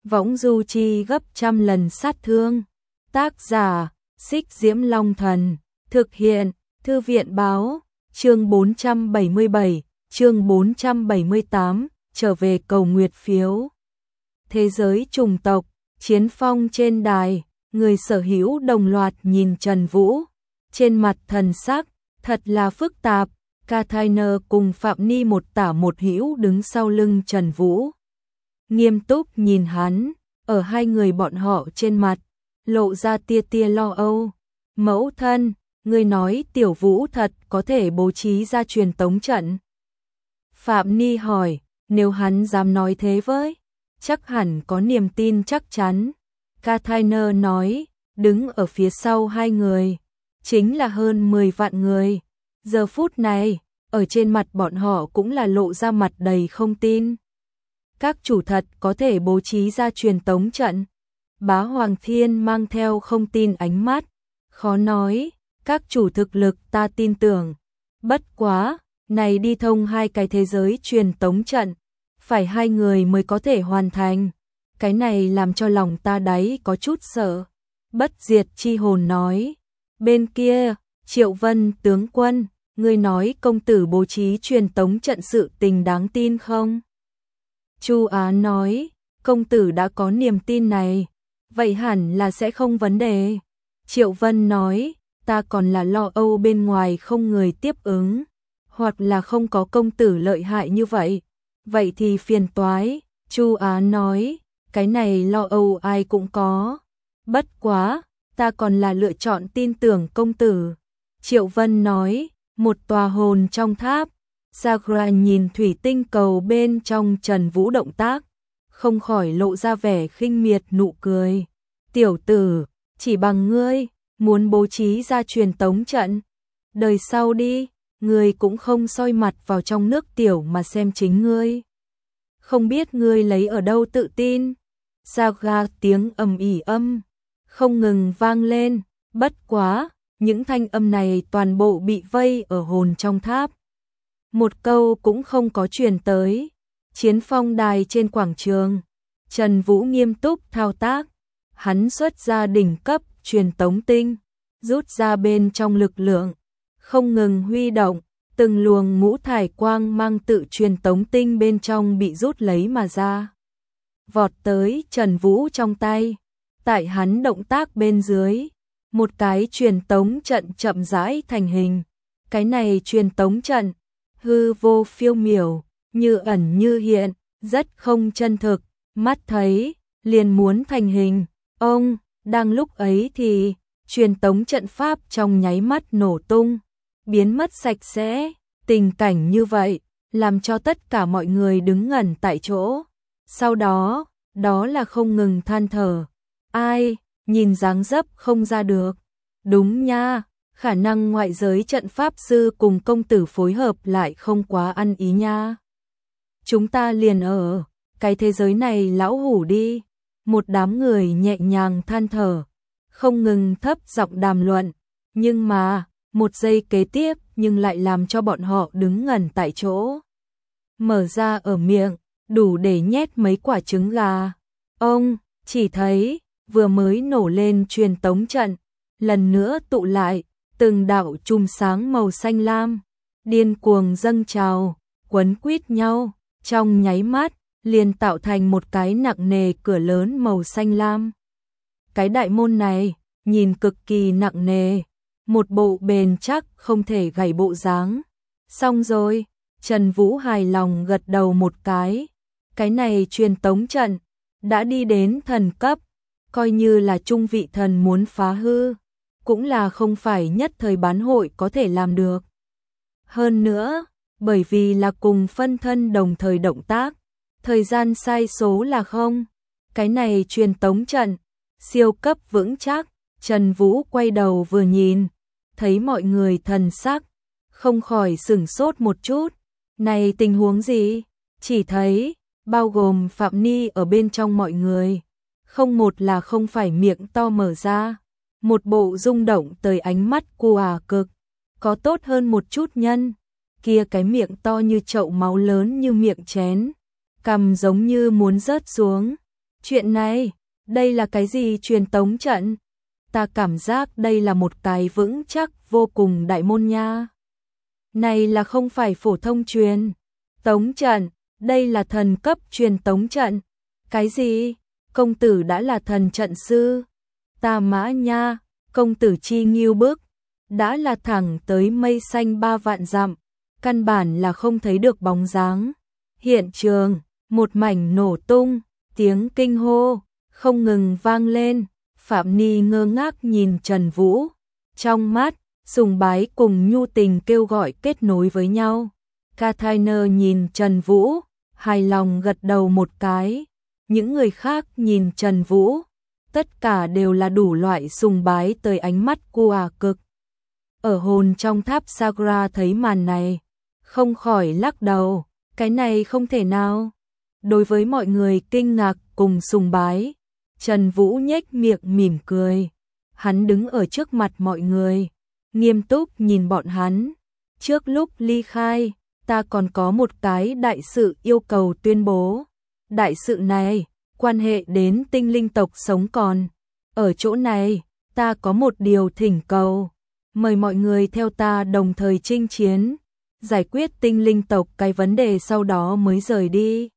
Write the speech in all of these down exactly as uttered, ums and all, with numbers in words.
võng du chi gấp trăm lần sát thương. Tác giả, Xích Diễm Long Thần, thực hiện, Thư viện Báo, chương bốn trăm bảy mươi bảy, chương bốn trăm bảy mươi tám, trở về cầu nguyệt phiếu. Thế giới chủng tộc, chiến phong trên đài, người sở hữu đồng loạt nhìn Trần Vũ, trên mặt thần sắc, thật là phức tạp. Cathainer cùng Phạm Ni một tả một hữu đứng sau lưng Trần Vũ. Nghiêm túc nhìn hắn, ở hai người bọn họ trên mặt, lộ ra tia tia lo âu. Mẫu thân, ngươi nói Tiểu Vũ thật có thể bố trí ra truyền tống trận. Phạm Ni hỏi, nếu hắn dám nói thế với, chắc hẳn có niềm tin chắc chắn. Cathainer nói, đứng ở phía sau hai người, chính là hơn mười vạn người. Giờ phút này, ở trên mặt bọn họ cũng là lộ ra mặt đầy không tin. Các chủ thật có thể bố trí ra truyền tống trận. Bá Hoàng Thiên mang theo không tin ánh mắt, khó nói, các chủ thực lực ta tin tưởng. Bất quá, này đi thông hai cái thế giới truyền tống trận, phải hai người mới có thể hoàn thành. Cái này làm cho lòng ta đáy có chút sợ. Bất Diệt Chi Hồn nói, bên kia, Triệu Vân tướng quân, ngươi nói công tử bố trí truyền tống trận sự tình đáng tin không? Chu Á nói, công tử đã có niềm tin này, vậy hẳn là sẽ không vấn đề. Triệu Vân nói, ta còn là lo âu bên ngoài không người tiếp ứng, hoặc là không có công tử lợi hại như vậy, vậy thì phiền toái. Chu Á nói, cái này lo âu ai cũng có, bất quá, ta còn là lựa chọn tin tưởng công tử. Triệu Vân nói, một tòa hồn trong tháp. Sagra nhìn thủy tinh cầu bên trong Trần Vũ động tác, không khỏi lộ ra vẻ khinh miệt nụ cười. Tiểu tử, chỉ bằng ngươi, muốn bố trí ra truyền tống trận. Đời sau đi, ngươi cũng không soi mặt vào trong nước tiểu mà xem chính ngươi. Không biết ngươi lấy ở đâu tự tin. Sagra tiếng ầm ỉ âm, không ngừng vang lên, bất quá, những thanh âm này toàn bộ bị vây ở hồn trong tháp. Một câu cũng không có truyền tới. Chiến phong đài trên quảng trường, Trần Vũ nghiêm túc thao tác, hắn xuất ra đỉnh cấp truyền tống tinh, rút ra bên trong lực lượng, không ngừng huy động, từng luồng ngũ thải quang mang tự truyền tống tinh bên trong bị rút lấy mà ra. Vọt tới Trần Vũ trong tay, tại hắn động tác bên dưới, một cái truyền tống trận chậm rãi thành hình. Cái này truyền tống trận, hư vô phiêu miểu, như ẩn như hiện, rất không chân thực, mắt thấy, liền muốn thành hình. Ông, đang lúc ấy thì, truyền tống trận pháp trong nháy mắt nổ tung, biến mất sạch sẽ. Tình cảnh như vậy, làm cho tất cả mọi người đứng ngẩn tại chỗ. Sau đó, đó là không ngừng than thở. Ai, nhìn dáng dấp không ra được. Đúng nha, khả năng ngoại giới trận pháp sư cùng công tử phối hợp lại không quá ăn ý nha. Chúng ta liền ở cái thế giới này lão hủ đi. Một đám người nhẹ nhàng than thở, không ngừng thấp giọng đàm luận, nhưng mà, một giây kế tiếp nhưng lại làm cho bọn họ đứng ngẩn tại chỗ. Mở ra ở miệng, đủ để nhét mấy quả trứng gà. Ông, chỉ thấy, vừa mới nổ lên truyền tống trận, lần nữa tụ lại, từng đạo chùm sáng màu xanh lam, điên cuồng dâng trào, quấn quýt nhau, trong nháy mắt, liền tạo thành một cái nặng nề cửa lớn màu xanh lam. Cái đại môn này, nhìn cực kỳ nặng nề, một bộ bền chắc không thể gãy bộ dáng. Xong rồi, Trần Vũ hài lòng gật đầu một cái, cái này truyền tống trận, đã đi đến thần cấp, coi như là trung vị thần muốn phá hư, cũng là không phải nhất thời bán hội có thể làm được. Hơn nữa, bởi vì là cùng phân thân đồng thời động tác, thời gian sai số là không. Cái này truyền tống trận, siêu cấp vững chắc. Trần Vũ quay đầu vừa nhìn, thấy mọi người thần sắc, không khỏi sửng sốt một chút. Này tình huống gì? Chỉ thấy, bao gồm Phạm Ni ở bên trong mọi người, không một là không phải miệng to mở ra, một bộ rung động tới ánh mắt cu à cực. Có tốt hơn một chút nhân, kia cái miệng to như chậu máu lớn như miệng chén, cằm giống như muốn rớt xuống, Chuyện này, đây là cái gì truyền tống trận? Ta cảm giác đây là một cái vững chắc vô cùng đại môn nha. Này là không phải phổ thông truyền tống trận, đây là thần cấp truyền tống trận. Cái gì? Công tử đã là thần trận sư? Ta mã nha, công tử chi nghiêu bức, đã là thẳng tới mây xanh ba vạn dặm, căn bản là không thấy được bóng dáng. Hiện trường, một mảnh nổ tung, tiếng kinh hô không ngừng vang lên. Phạm Ni ngơ ngác nhìn Trần Vũ, trong mắt sùng bái cùng nhu tình kêu gọi kết nối với nhau. Catherine nhìn Trần Vũ, hài lòng gật đầu một cái. Những người khác nhìn Trần Vũ, tất cả đều là đủ loại sùng bái tới ánh mắt của cực. Ở hồn trong tháp Sagra thấy màn này, không khỏi lắc đầu, cái này không thể nào. Đối với mọi người kinh ngạc cùng sùng bái, Trần Vũ nhếch miệng mỉm cười. Hắn đứng ở trước mặt mọi người, nghiêm túc nhìn bọn hắn. Trước lúc ly khai, ta còn có một cái đại sự yêu cầu tuyên bố. Đại sự này, quan hệ đến tinh linh tộc sống còn. Ở chỗ này, ta có một điều thỉnh cầu. Mời mọi người theo ta đồng thời chinh chiến, giải quyết tinh linh tộc cái vấn đề sau đó mới rời đi.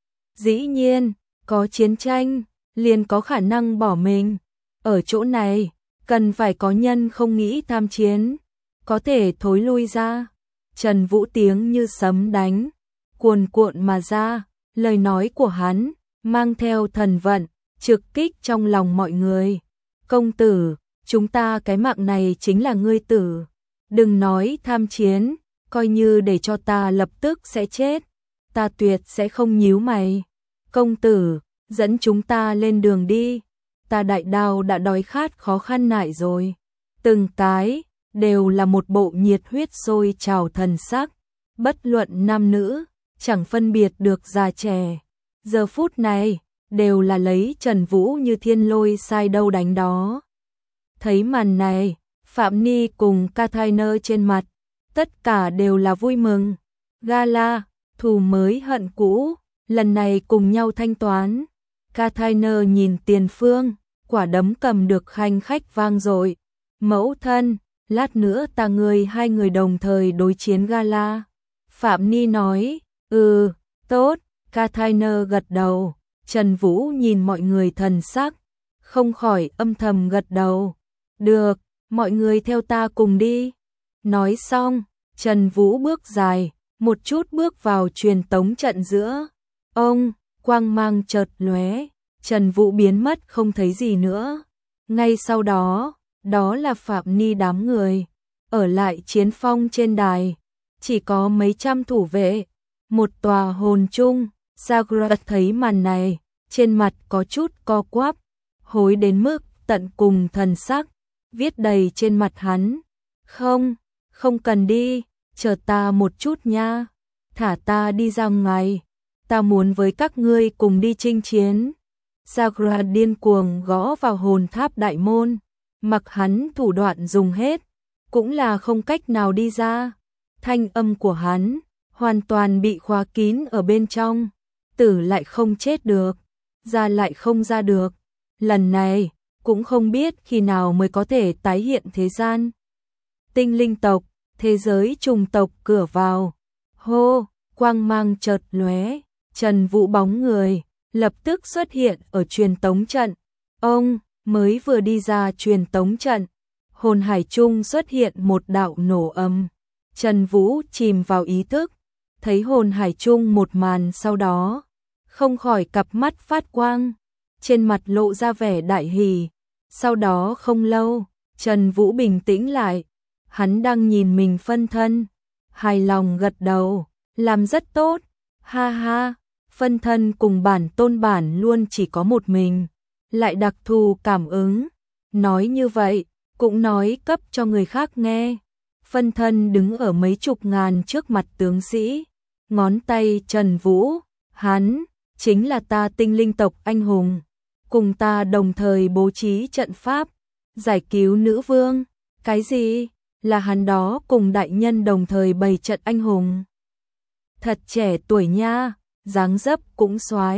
Dĩ nhiên, có chiến tranh, liền có khả năng bỏ mình. Ở chỗ này, cần phải có nhân không nghĩ tham chiến, có thể thối lui ra. Trần Vũ tiếng như sấm đánh, cuồn cuộn mà ra, lời nói của hắn mang theo thần vận, trực kích trong lòng mọi người. Công tử, chúng ta cái mạng này chính là ngươi tử. Đừng nói tham chiến, coi như để cho ta lập tức sẽ chết, ta tuyệt sẽ không nhíu mày. Công tử, dẫn chúng ta lên đường đi. Ta đại đao đã đói khát khó khăn nại rồi. Từng cái đều là một bộ nhiệt huyết sôi trào thần sắc, bất luận nam nữ, chẳng phân biệt được già trẻ. Giờ phút này, đều là lấy Trần Vũ như thiên lôi sai đâu đánh đó. Thấy màn này, Phạm Ni cùng Catherine trên mặt, tất cả đều là vui mừng. Gala, thù mới hận cũ, lần này cùng nhau thanh toán. Catherine nhìn tiền phương, quả đấm cầm được khanh khách vang dội. Mẫu thân, lát nữa ta người hai người đồng thời đối chiến gala. Phạm Ni nói, ừ, tốt. Catherine gật đầu. Trần Vũ nhìn mọi người thần sắc, không khỏi âm thầm gật đầu. Được, mọi người theo ta cùng đi. Nói xong, Trần Vũ bước dài, một chút bước vào truyền tống trận giữa. Ông, quang mang chợt lóe, Trần Vũ biến mất không thấy gì nữa. Ngay sau đó, đó là Phạm Ni đám người, ở lại chiến phong trên đài, chỉ có mấy trăm thủ vệ, một tòa hồn chung. Sagrat thấy màn này, trên mặt có chút co quắp, hối đến mức tận cùng thần sắc, viết đầy trên mặt hắn. Không, không cần đi, chờ ta một chút nha, thả ta đi ra ngoài, ta muốn với các ngươi cùng đi chinh chiến. Sagrat điên cuồng gõ vào hồn tháp đại môn, mặc hắn thủ đoạn dùng hết, cũng là không cách nào đi ra. Thanh âm của hắn hoàn toàn bị khóa kín ở bên trong. Tử lại không chết được, ra lại không ra được. Lần này, cũng không biết khi nào mới có thể tái hiện thế gian. Tinh linh tộc, thế giới trùng tộc cửa vào. Hô, quang mang chợt lóe, Trần Vũ bóng người lập tức xuất hiện ở truyền tống trận. Ông mới vừa đi ra truyền tống trận, hồn hải trung xuất hiện một đạo nổ âm. Trần Vũ chìm vào ý thức, thấy hồn hải trung một màn sau đó, không khỏi cặp mắt phát quang, trên mặt lộ ra vẻ đại hỉ. Sau đó không lâu, Trần Vũ bình tĩnh lại, hắn đang nhìn mình phân thân, hài lòng gật đầu, làm rất tốt, ha ha, phân thân cùng bản tôn bản luôn chỉ có một mình, lại đặc thù cảm ứng, nói như vậy, cũng nói cấp cho người khác nghe. Phân thân đứng ở mấy chục ngàn trước mặt tướng sĩ, ngón tay Trần Vũ, hắn chính là ta tinh linh tộc anh hùng, cùng ta đồng thời bố trí trận pháp, giải cứu nữ vương. Cái gì? Là hắn đó cùng đại nhân đồng thời bày trận anh hùng. Thật trẻ tuổi nha, dáng dấp cũng soái,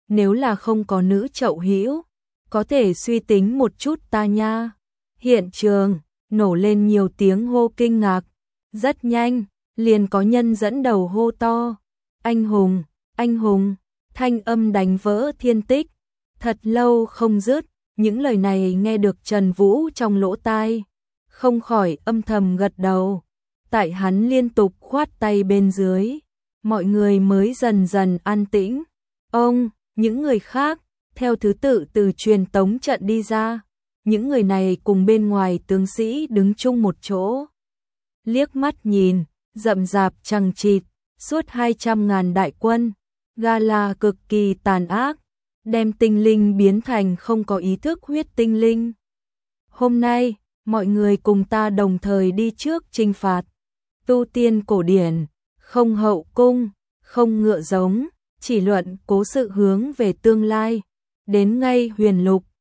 nếu là không có nữ chậu hữu, có thể suy tính một chút ta nha. Hiện trường nổ lên nhiều tiếng hô kinh ngạc, rất nhanh, liền có nhân dẫn đầu hô to, anh hùng, anh hùng, thanh âm đánh vỡ thiên tích, thật lâu không dứt, những lời này nghe được Trần Vũ trong lỗ tai, không khỏi âm thầm gật đầu, tại hắn liên tục khoát tay bên dưới, mọi người mới dần dần an tĩnh. Ông, những người khác, theo thứ tự từ truyền tống trận đi ra, những người này cùng bên ngoài tướng sĩ đứng chung một chỗ. Liếc mắt nhìn, rậm rạp chằng chịt, suốt hai trăm ngàn đại quân, gala cực kỳ tàn ác, đem tinh linh biến thành không có ý thức huyết tinh linh. Hôm nay, mọi người cùng ta đồng thời đi trước chinh phạt, tu tiên cổ điển, không hậu cung, không ngựa giống, chỉ luận cố sự hướng về tương lai, đến ngay huyền lục,